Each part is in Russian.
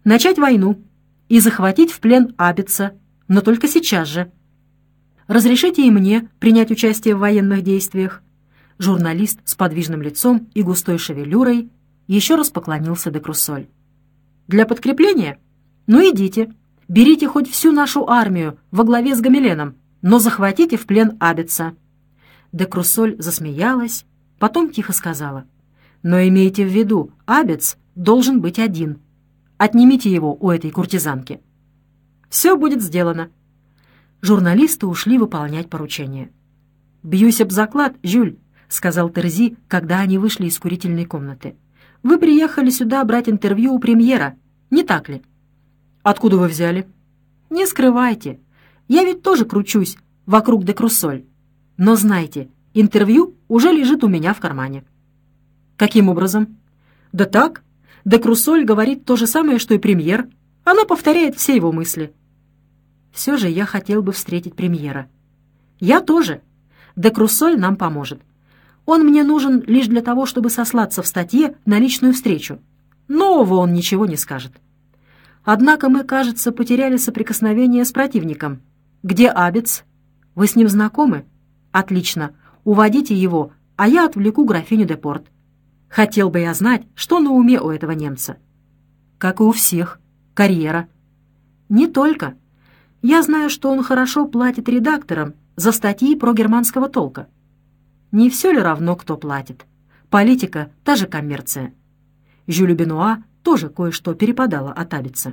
начать войну и захватить в плен Абеца, но только сейчас же. Разрешите и мне принять участие в военных действиях». Журналист с подвижным лицом и густой шевелюрой еще раз поклонился де Круссоль. «Для подкрепления? Ну идите, берите хоть всю нашу армию во главе с Гамиленом, но захватите в плен Абеца». Де Круссоль засмеялась, потом тихо сказала: «Но имейте в виду, Абец должен быть один. Отнимите его у этой куртизанки». «Все будет сделано». Журналисты ушли выполнять поручение. «Бьюсь об заклад, Жюль», — сказал Терзи, когда они вышли из курительной комнаты. «Вы приехали сюда брать интервью у премьера, не так ли?» «Откуда вы взяли?» «Не скрывайте. Я ведь тоже кручусь вокруг де Круссоль. Но знайте, интервью уже лежит у меня в кармане». «Каким образом?» «Да так. Де Круссоль говорит то же самое, что и премьер. Она повторяет все его мысли». «Все же я хотел бы встретить премьера». «Я тоже. Де Круссоль нам поможет. Он мне нужен лишь для того, чтобы сослаться в статье на личную встречу. Нового он ничего не скажет. Однако мы, кажется, потеряли соприкосновение с противником. Где Абец? Вы с ним знакомы? Отлично. Уводите его, а я отвлеку графиню де Порт. Хотел бы я знать, что на уме у этого немца». «Как и у всех. Карьера». «Не только. Я знаю, что он хорошо платит редакторам за статьи про германского толка. Не все ли равно, кто платит? Политика — та же коммерция». Жюлю Бенуа тоже кое-что перепадало от Абеца.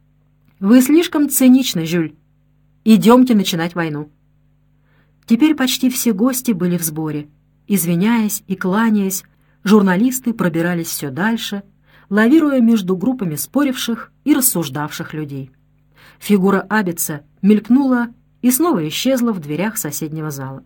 «Вы слишком циничны, Жюль. Идемте начинать войну». Теперь почти все гости были в сборе. Извиняясь и кланяясь, журналисты пробирались все дальше, лавируя между группами споривших и рассуждавших людей. Фигура Абеца мелькнула и снова исчезла в дверях соседнего зала.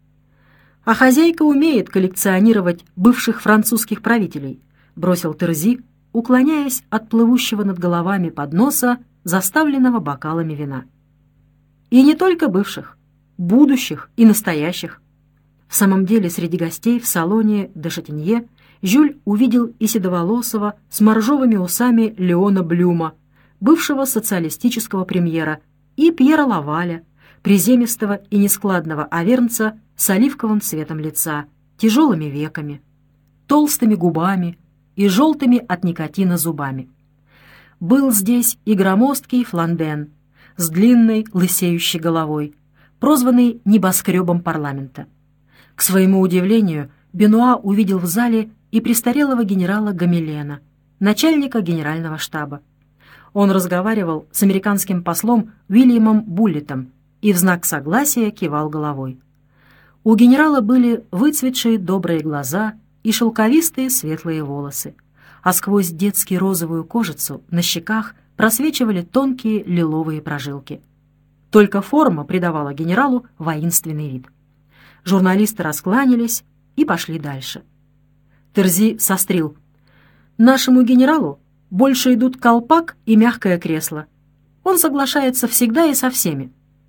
«А хозяйка умеет коллекционировать бывших французских правителей», — бросил Терзи, уклоняясь от плывущего над головами подноса, заставленного бокалами вина. «И не только бывших, будущих и настоящих». В самом деле среди гостей в салоне де Шатинье Жюль увидел и седоволосого с моржовыми усами Леона Блюма, бывшего социалистического премьера, и Пьера Лаваля, приземистого и нескладного авернца с оливковым цветом лица, тяжелыми веками, толстыми губами и желтыми от никотина зубами. Был здесь и громоздкий Фланден с длинной лысеющей головой, прозванный небоскребом парламента. К своему удивлению, Бенуа увидел в зале и престарелого генерала Гамилена, начальника генерального штаба. Он разговаривал с американским послом Уильямом Буллитом и в знак согласия кивал головой. У генерала были выцветшие добрые глаза и шелковистые светлые волосы, а сквозь детски розовую кожицу на щеках просвечивали тонкие лиловые прожилки. Только форма придавала генералу воинственный вид. Журналисты раскланялись и пошли дальше. Терзи сострил: «Нашему генералу больше идут колпак и мягкое кресло. Он соглашается всегда и со всеми».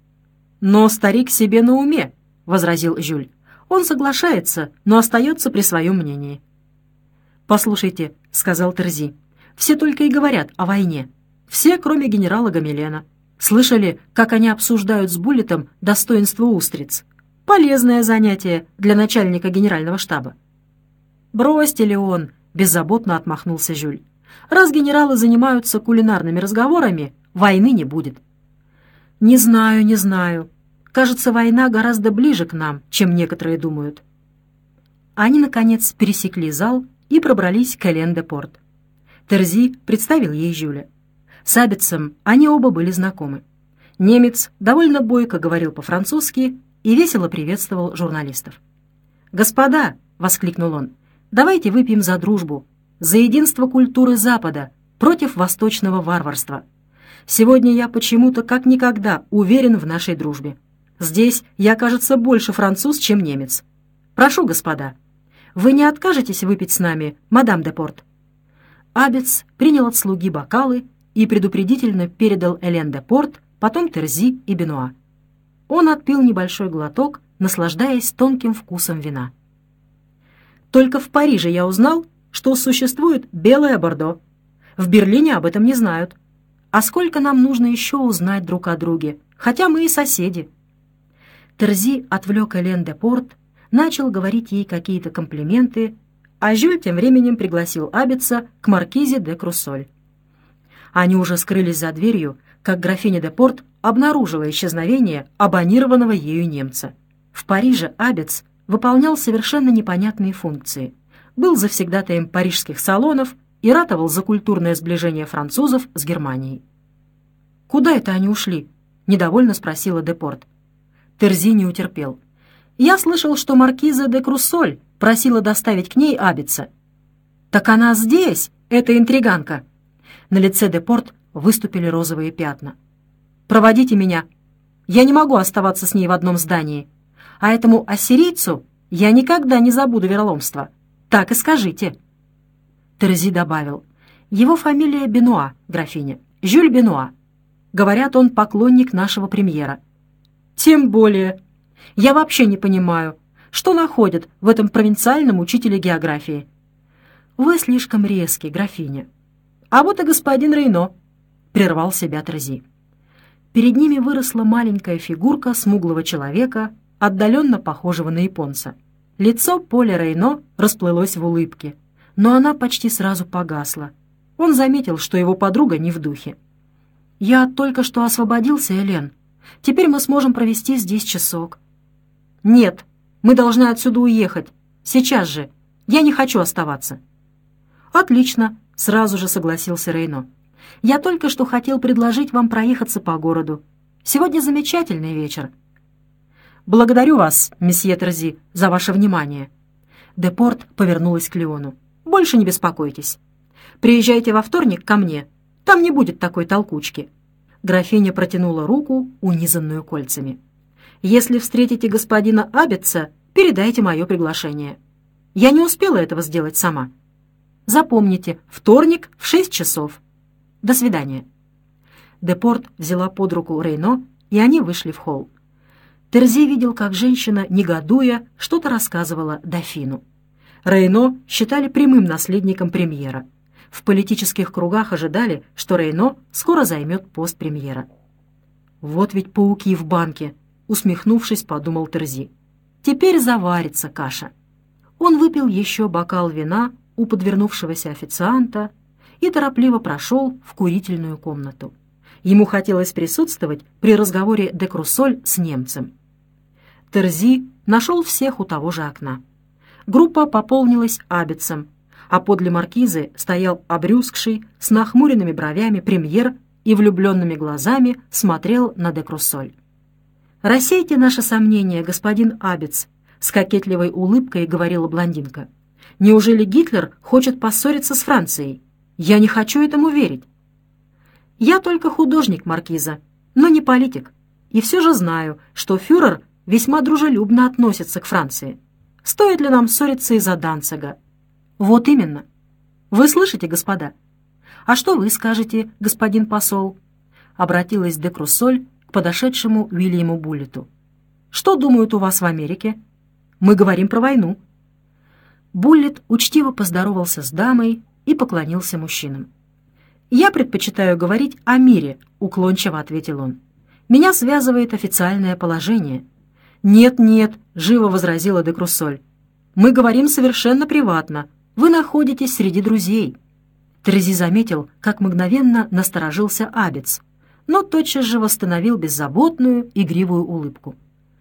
«Но старик себе на уме», — возразил Жюль. «Он соглашается, но остается при своем мнении». «Послушайте», — сказал Терзи, — «все только и говорят о войне. Все, кроме генерала Гамилена. Слышали, как они обсуждают с Буллитом достоинство устриц? Полезное занятие для начальника генерального штаба». «Бросьте, Леон», — беззаботно отмахнулся Жюль. «Раз генералы занимаются кулинарными разговорами, войны не будет». «Не знаю, не знаю. Кажется, война гораздо ближе к нам, чем некоторые думают». Они, наконец, пересекли зал и пробрались к Элен де Порт. Терзи представил ей Жюля. С Абецем они оба были знакомы. Немец довольно бойко говорил по-французски и весело приветствовал журналистов. «Господа!» — воскликнул он. «Давайте выпьем за дружбу, за единство культуры Запада против восточного варварства. Сегодня я почему-то как никогда уверен в нашей дружбе. Здесь я, кажется, больше француз, чем немец. Прошу, господа, вы не откажетесь выпить с нами, мадам де Порт?» Абец принял от слуги бокалы и предупредительно передал Элен де Порт, потом Терзи и Бенуа. Он отпил небольшой глоток, наслаждаясь тонким вкусом вина. «Только в Париже я узнал, что существует белое бордо. В Берлине об этом не знают», А сколько нам нужно еще узнать друг о друге, хотя мы и соседи». Терзи отвлек Элен де Порт, начал говорить ей какие-то комплименты, а Жюль тем временем пригласил Аббетса к маркизе де Круссоль. Они уже скрылись за дверью, как графиня де Порт обнаружила исчезновение абонированного ею немца. В Париже Аббетс выполнял совершенно непонятные функции. Был завсегдатаем парижских салонов и ратовал за культурное сближение французов с Германией. «Куда это они ушли?» — недовольно спросила де Порт. Терзи не утерпел. «Я слышал, что маркиза де Круссоль просила доставить к ней Аббетса». «Так она здесь, эта интриганка!» На лице де Порт выступили розовые пятна. «Проводите меня. Я не могу оставаться с ней в одном здании. А этому ассирийцу я никогда не забуду вероломства. Так и скажите». Терзи добавил: «Его фамилия Бенуа, графиня, Жюль Бенуа. Говорят, он поклонник нашего премьера». «Тем более. Я вообще не понимаю, что находят в этом провинциальном учителе географии». «Вы слишком резкий, графиня». «А вот и господин Рейно», — прервал себя Терзи. Перед ними выросла маленькая фигурка смуглого человека, отдаленно похожего на японца. Лицо Поля Рейно расплылось в улыбке, но она почти сразу погасла. Он заметил, что его подруга не в духе. «Я только что освободился, Элен. Теперь мы сможем провести здесь часок». «Нет, мы должны отсюда уехать. Сейчас же. Я не хочу оставаться». «Отлично», — сразу же согласился Рейно. «Я только что хотел предложить вам проехаться по городу. Сегодня замечательный вечер». «Благодарю вас, месье Терзи, за ваше внимание». Де Порт повернулась к Леону. «Больше не беспокойтесь. Приезжайте во вторник ко мне. Там не будет такой толкучки». Графиня протянула руку, унизанную кольцами. «Если встретите господина Аббетса, передайте мое приглашение. Я не успела этого сделать сама. Запомните, вторник в 6 часов. До свидания». Де Порт взяла под руку Рейно, и они вышли в холл. Терзи видел, как женщина, негодуя, что-то рассказывала дофину. Рейно считали прямым наследником премьера. В политических кругах ожидали, что Рейно скоро займет пост премьера. «Вот ведь пауки в банке», — усмехнувшись, подумал Терзи. «Теперь заварится каша». Он выпил еще бокал вина у подвернувшегося официанта и торопливо прошел в курительную комнату. Ему хотелось присутствовать при разговоре де Круссоль с немцем. Терзи нашел всех у того же окна. Группа пополнилась Аббетсом, а подле маркизы стоял обрюзгший, с нахмуренными бровями премьер и влюбленными глазами смотрел на де Круссоль. «Рассейте наши сомнения, господин Аббетс», — с кокетливой улыбкой говорила блондинка. «Неужели Гитлер хочет поссориться с Францией? Я не хочу этому верить». «Я только художник, маркиза, но не политик, и все же знаю, что фюрер весьма дружелюбно относится к Франции. Стоит ли нам ссориться из-за Данцига?» «Вот именно. Вы слышите, господа? А что вы скажете, господин посол?» Обратилась де Круссоль к подошедшему Уильяму Буллету. «Что думают у вас в Америке? Мы говорим про войну». Буллет учтиво поздоровался с дамой и поклонился мужчинам. «Я предпочитаю говорить о мире», — уклончиво ответил он. «Меня связывает официальное положение». «Нет-нет», — живо возразила де Круссоль. «Мы говорим совершенно приватно. Вы находитесь среди друзей». Терзи заметил, как мгновенно насторожился Аббетс, но тотчас же восстановил беззаботную, игривую улыбку.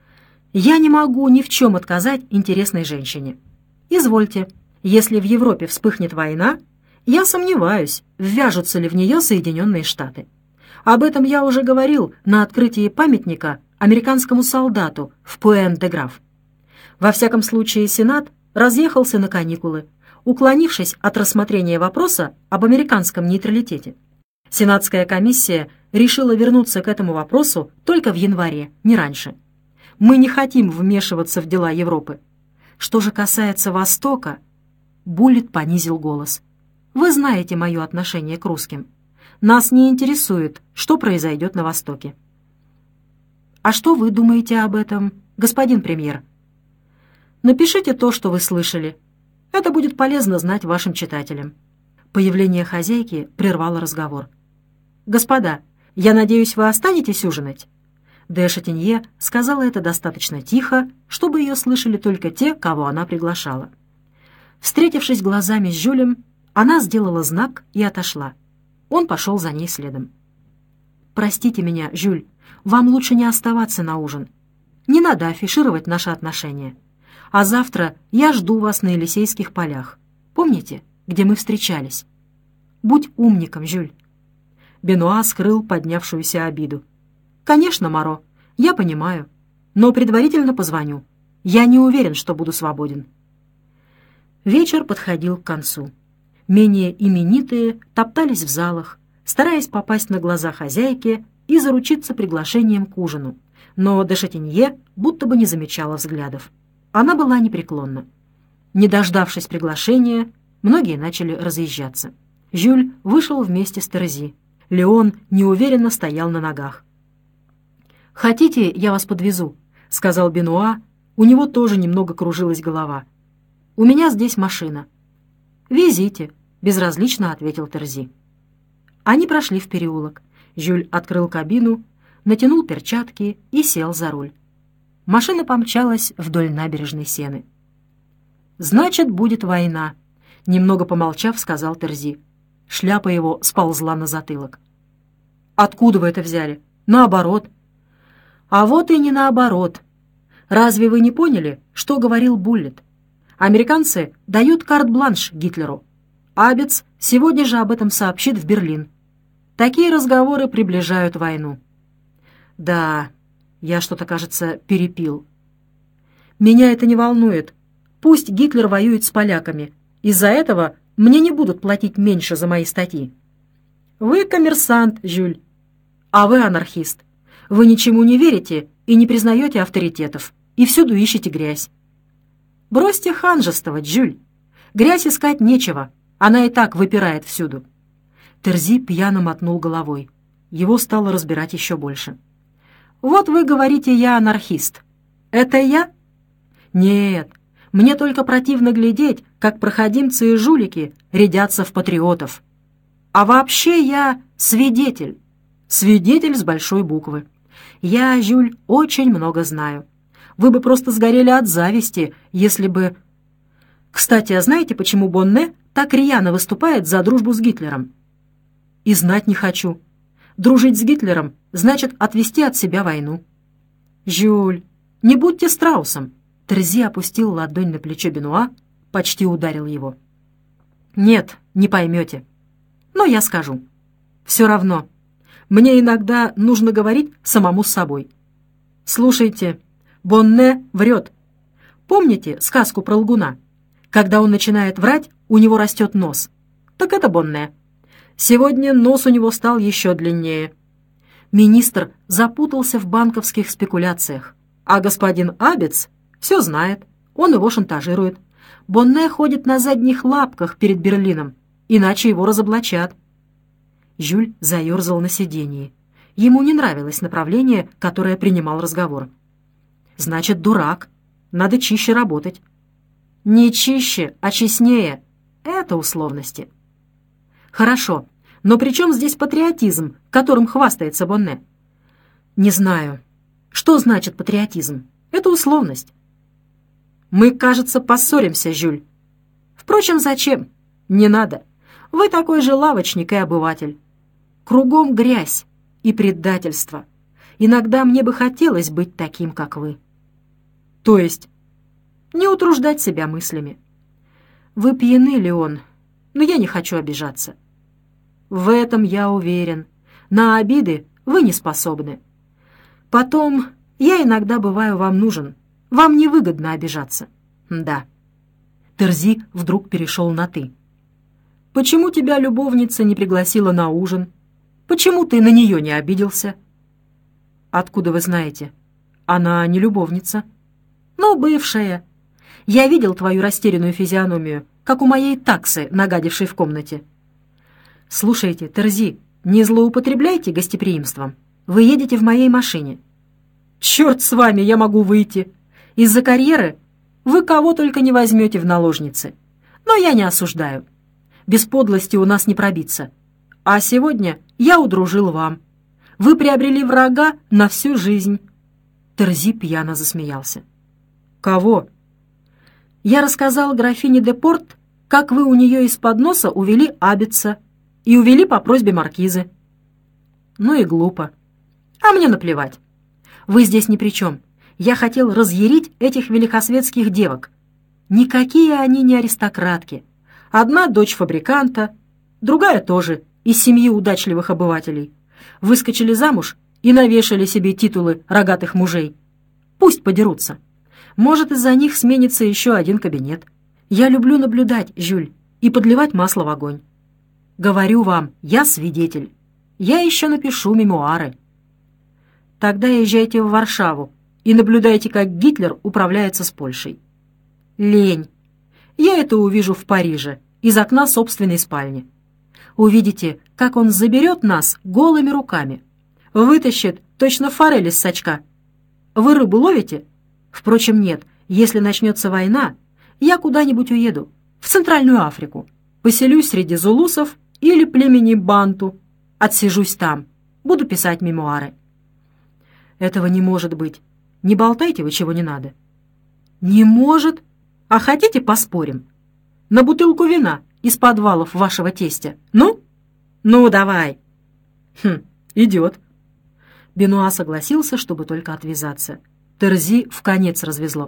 «Я не могу ни в чем отказать интересной женщине. Извольте, если в Европе вспыхнет война, я сомневаюсь, ввяжутся ли в нее Соединенные Штаты. Об этом я уже говорил на открытии памятника американскому солдату в Пуэн-де-Граф. Во всяком случае, Сенат разъехался на каникулы, уклонившись от рассмотрения вопроса об американском нейтралитете. Сенатская комиссия решила вернуться к этому вопросу только в январе, не раньше. Мы не хотим вмешиваться в дела Европы. Что же касается Востока...» Буллет понизил голос. «Вы знаете мое отношение к русским. Нас не интересует, что произойдет на Востоке». «А что вы думаете об этом, господин премьер?» «Напишите то, что вы слышали. Это будет полезно знать вашим читателям». Появление хозяйки прервало разговор. «Господа, я надеюсь, вы останетесь ужинать?» Де Шатинье сказала это достаточно тихо, чтобы ее слышали только те, кого она приглашала. Встретившись глазами с Жюлем, она сделала знак и отошла. Он пошел за ней следом. «Простите меня, Жюль, вам лучше не оставаться на ужин. Не надо афишировать наши отношения. А завтра я жду вас на Елисейских полях. Помните, где мы встречались? Будь умником, Жюль». Бенуа скрыл поднявшуюся обиду. «Конечно, Моро, я понимаю, но предварительно позвоню. Я не уверен, что буду свободен». Вечер подходил к концу. Менее именитые топтались в залах, стараясь попасть на глаза хозяйке и заручиться приглашением к ужину. Но де Шатинье будто бы не замечала взглядов. Она была непреклонна. Не дождавшись приглашения, многие начали разъезжаться. Жюль вышел вместе с Терези. Леон неуверенно стоял на ногах. «Хотите, я вас подвезу?» — сказал Бенуа. У него тоже немного кружилась голова. «У меня здесь машина». «Везите», — безразлично ответил Терзи. Они прошли в переулок. Жюль открыл кабину, натянул перчатки и сел за руль. Машина помчалась вдоль набережной Сены. «Значит, будет война», — немного помолчав, сказал Терзи. Шляпа его сползла на затылок. «Откуда вы это взяли? Наоборот». «А вот и не наоборот. Разве вы не поняли, что говорил Буллет? Американцы дают карт-бланш Гитлеру. Абец сегодня же об этом сообщит в Берлин. Такие разговоры приближают войну». «Да, я что-то, кажется, перепил». «Меня это не волнует. Пусть Гитлер воюет с поляками. Из-за этого мне не будут платить меньше за мои статьи». «Вы коммерсант, Жюль, а вы анархист. Вы ничему не верите и не признаете авторитетов, и всюду ищете грязь». «Бросьте ханжествовать, Жюль. Грязь искать нечего, она и так выпирает всюду». Терзи пьяно мотнул головой. Его стало разбирать еще больше. «Вот вы говорите, я анархист. Это я? Нет, мне только противно глядеть, как проходимцы и жулики рядятся в патриотов. А вообще я свидетель. Свидетель с большой буквы. Я, Жюль, очень много знаю. Вы бы просто сгорели от зависти, если бы... Кстати, а знаете, почему Бонне так рьяно выступает за дружбу с Гитлером? И знать не хочу. Дружить с Гитлером значит отвести от себя войну. Жюль, не будьте страусом. Терзи опустил ладонь на плечо Бенуа, почти ударил его. Нет, не поймете. Но я скажу. Все равно. Мне иногда нужно говорить самому с собой. Слушайте, Бонне врет. Помните сказку про лгуна? Когда он начинает врать, у него растет нос. Так это Бонне. Сегодня нос у него стал еще длиннее. Министр запутался в банковских спекуляциях, а господин Абец все знает, он его шантажирует. Бонне ходит на задних лапках перед Берлином, иначе его разоблачат. Жюль заерзал на сиденье. Ему не нравилось направление, которое принимал разговор. «Значит, дурак. Надо чище работать». «Не чище, а честнее. Это условности». «Хорошо, но при чем здесь патриотизм, которым хвастается Бонне?» «Не знаю. Что значит патриотизм? Это условность». «Мы, кажется, поссоримся, Жюль». «Впрочем, зачем? Не надо. Вы такой же лавочник и обыватель. Кругом грязь и предательство. Иногда мне бы хотелось быть таким, как вы». «То есть?» «Не утруждать себя мыслями». «Вы пьяны, Леон, но я не хочу обижаться». «В этом я уверен. На обиды вы не способны. Потом, я иногда бываю вам нужен. Вам невыгодно обижаться». «Да». Терзи вдруг перешел на «ты». «Почему тебя любовница не пригласила на ужин? Почему ты на нее не обиделся?» «Откуда вы знаете? Она не любовница». «Ну, бывшая. Я видел твою растерянную физиономию, как у моей таксы, нагадившей в комнате». «Слушайте, Терзи, не злоупотребляйте гостеприимством. Вы едете в моей машине». «Черт с вами, я могу выйти. Из-за карьеры вы кого только не возьмете в наложницы. Но я не осуждаю. Без подлости у нас не пробиться. А сегодня я удружил вам. Вы приобрели врага на всю жизнь». Терзи пьяно засмеялся. «Кого?» «Я рассказал графине де Порт, как вы у нее из-под носа увели Абица и увели по просьбе маркизы». «Ну и глупо. А мне наплевать. Вы здесь ни при чем. Я хотел разъярить этих великосветских девок. Никакие они не аристократки. Одна дочь фабриканта, другая тоже, из семьи удачливых обывателей. Выскочили замуж и навешали себе титулы рогатых мужей. Пусть подерутся. Может, из-за них сменится еще один кабинет. Я люблю наблюдать, Жюль, и подливать масло в огонь. Говорю вам, я свидетель. Я еще напишу мемуары». «Тогда езжайте в Варшаву и наблюдайте, как Гитлер управляется с Польшей». «Лень. Я это увижу в Париже, из окна собственной спальни. Увидите, как он заберет нас голыми руками. Вытащит точно форель из сачка. Вы рыбу ловите? Впрочем, нет. Если начнется война, я куда-нибудь уеду, в Центральную Африку. Поселюсь среди зулусов или племени банту. Отсижусь там. Буду писать мемуары». «Этого не может быть. Не болтайте вы, чего не надо». «Не может? А хотите, поспорим? На бутылку вина из подвалов вашего тестя. Ну? Ну, давай». Идет». Бенуа согласился, чтобы только отвязаться. Терзи вконец развезло.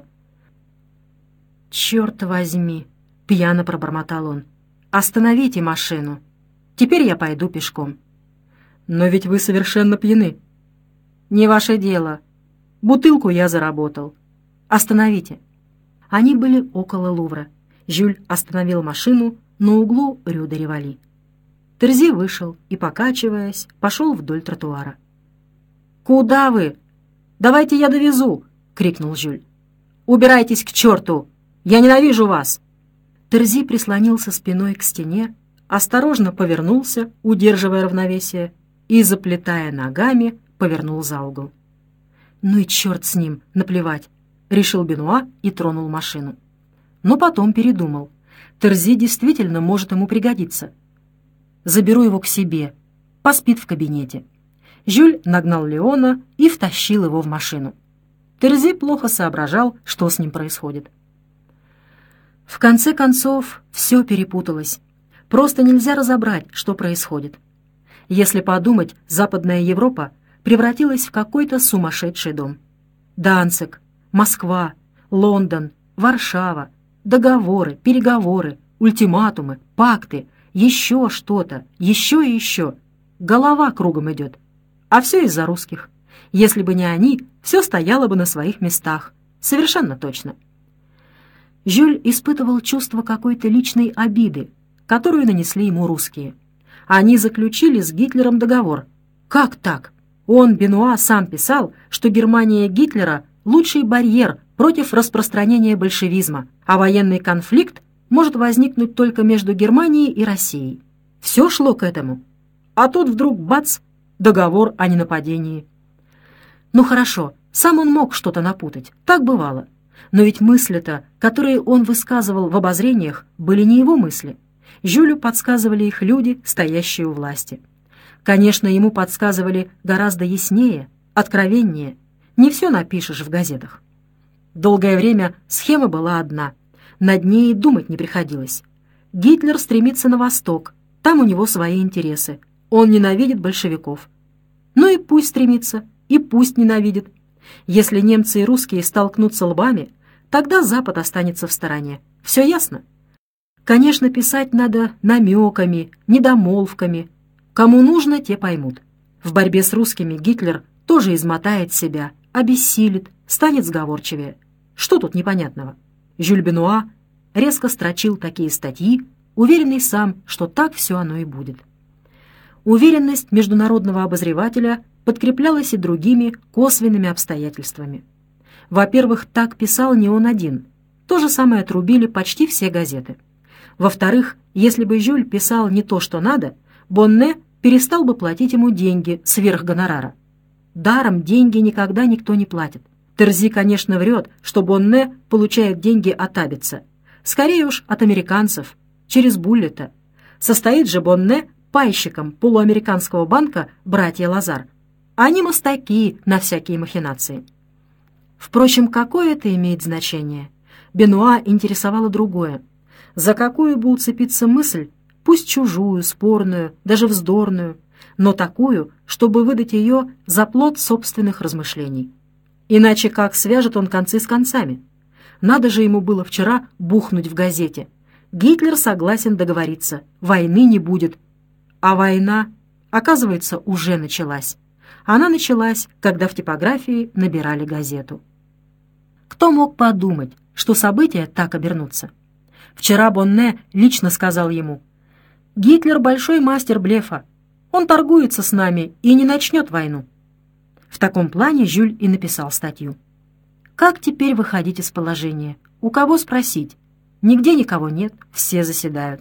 «Черт возьми!» — пьяно пробормотал он. «Остановите машину. Теперь я пойду пешком». «Но ведь вы совершенно пьяны». «Не ваше дело. Бутылку я заработал. Остановите». Они были около Лувра. Жюль остановил машину на углу Рю де Риволи. Терзи вышел и, покачиваясь, пошел вдоль тротуара. «Куда вы? Давайте я довезу!» — крикнул Жюль. «Убирайтесь к черту! Я ненавижу вас!» Терзи прислонился спиной к стене, осторожно повернулся, удерживая равновесие, и, заплетая ногами, повернул за угол. «Ну и черт с ним, наплевать!» — решил Бенуа и тронул машину. Но потом передумал. Терзи действительно может ему пригодиться. «Заберу его к себе. Поспит в кабинете». Жюль нагнал Леона и втащил его в машину. Терзи плохо соображал, что с ним происходит. В конце концов, все перепуталось. Просто нельзя разобрать, что происходит. Если подумать, Западная Европа превратилась в какой-то сумасшедший дом. Данциг, Москва, Лондон, Варшава, договоры, переговоры, ультиматумы, пакты, еще что-то, еще и еще. Голова кругом идет. А все из-за русских. Если бы не они, все стояло бы на своих местах. Совершенно точно. Жюль испытывал чувство какой-то личной обиды, которую нанесли ему русские. Они заключили с Гитлером договор. Как так? Он, Бенуа, сам писал, что Германия Гитлера – лучший барьер против распространения большевизма, а военный конфликт может возникнуть только между Германией и Россией. Все шло к этому. А тут вдруг бац, договор о ненападении. Ну хорошо, сам он мог что-то напутать, так бывало. Но ведь мысли-то, которые он высказывал в обозрениях, были не его мысли. Жюлю подсказывали их люди, стоящие у власти. Конечно, ему подсказывали гораздо яснее, откровеннее. Не все напишешь в газетах. Долгое время схема была одна. Над ней думать не приходилось. Гитлер стремится на восток, там у него свои интересы. Он ненавидит большевиков. Ну и пусть стремится, и пусть ненавидит. Если немцы и русские столкнутся лбами, тогда Запад останется в стороне. Все ясно? Конечно, писать надо намеками, недомолвками. Кому нужно, те поймут. В борьбе с русскими Гитлер тоже измотает себя, обессилит, станет сговорчивее. Что тут непонятного? Жюль Бенуа резко строчил такие статьи, уверенный сам, что так все оно и будет. Уверенность международного обозревателя подкреплялась и другими косвенными обстоятельствами. Во-первых, так писал не он один. То же самое трубили почти все газеты. Во-вторых, если бы Жюль писал не то, что надо, Бонне перестал бы платить ему деньги сверх гонорара. Даром деньги никогда никто не платит. Терзи, конечно, врет, что Бонне получает деньги от Абица. Скорее уж от американцев, через Буллета. Состоит же Бонне пайщикам полуамериканского банка братья Лазар. Они мастаки на всякие махинации. Впрочем, какое это имеет значение? Бенуа интересовало другое. За какую бы уцепиться мысль, пусть чужую, спорную, даже вздорную, но такую, чтобы выдать ее за плод собственных размышлений. Иначе как свяжет он концы с концами? Надо же ему было вчера бухнуть в газете. Гитлер согласен договориться, войны не будет. А война, оказывается, уже началась. Она началась, когда в типографии набирали газету. Кто мог подумать, что события так обернутся? Вчера Бонне лично сказал ему: «Гитлер большой мастер блефа. Он торгуется с нами и не начнет войну». В таком плане Жюль и написал статью. Как теперь выходить из положения? У кого спросить? Нигде никого нет, все заседают.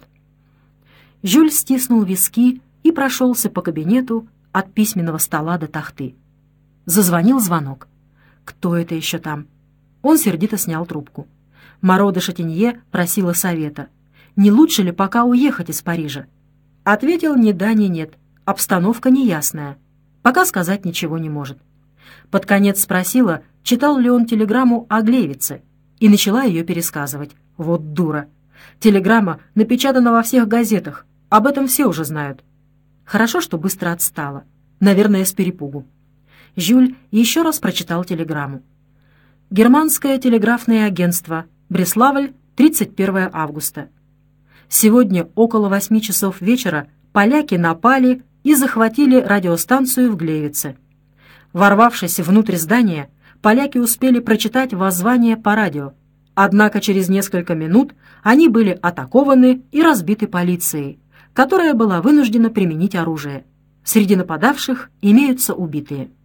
Жюль стиснул виски и прошелся по кабинету от письменного стола до тахты. Зазвонил звонок. Кто это еще там? Он сердито снял трубку. Моро де Шатинье просила совета. Не лучше ли пока уехать из Парижа? Ответил ни да, ни нет. Обстановка неясная. Пока сказать ничего не может. Под конец спросила, читал ли он телеграмму о Глейвице, и начала ее пересказывать. Вот дура. Телеграмма напечатана во всех газетах. Об этом все уже знают. Хорошо, что быстро отстала. Наверное, с перепугу. Жюль еще раз прочитал телеграмму. Германское телеграфное агентство. Бреславль, 31 августа. Сегодня около 8 часов вечера поляки напали и захватили радиостанцию в Глейвице. Ворвавшись внутрь здания, поляки успели прочитать воззвание по радио. Однако через несколько минут они были атакованы и разбиты полицией, которая была вынуждена применить оружие. Среди нападавших имеются убитые.